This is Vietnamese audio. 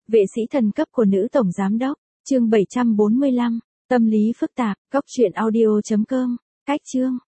Vệ sĩ thần cấp của nữ tổng giám đốc, chương 745, tâm lý phức tạp, góc truyện audio.com, cách chương.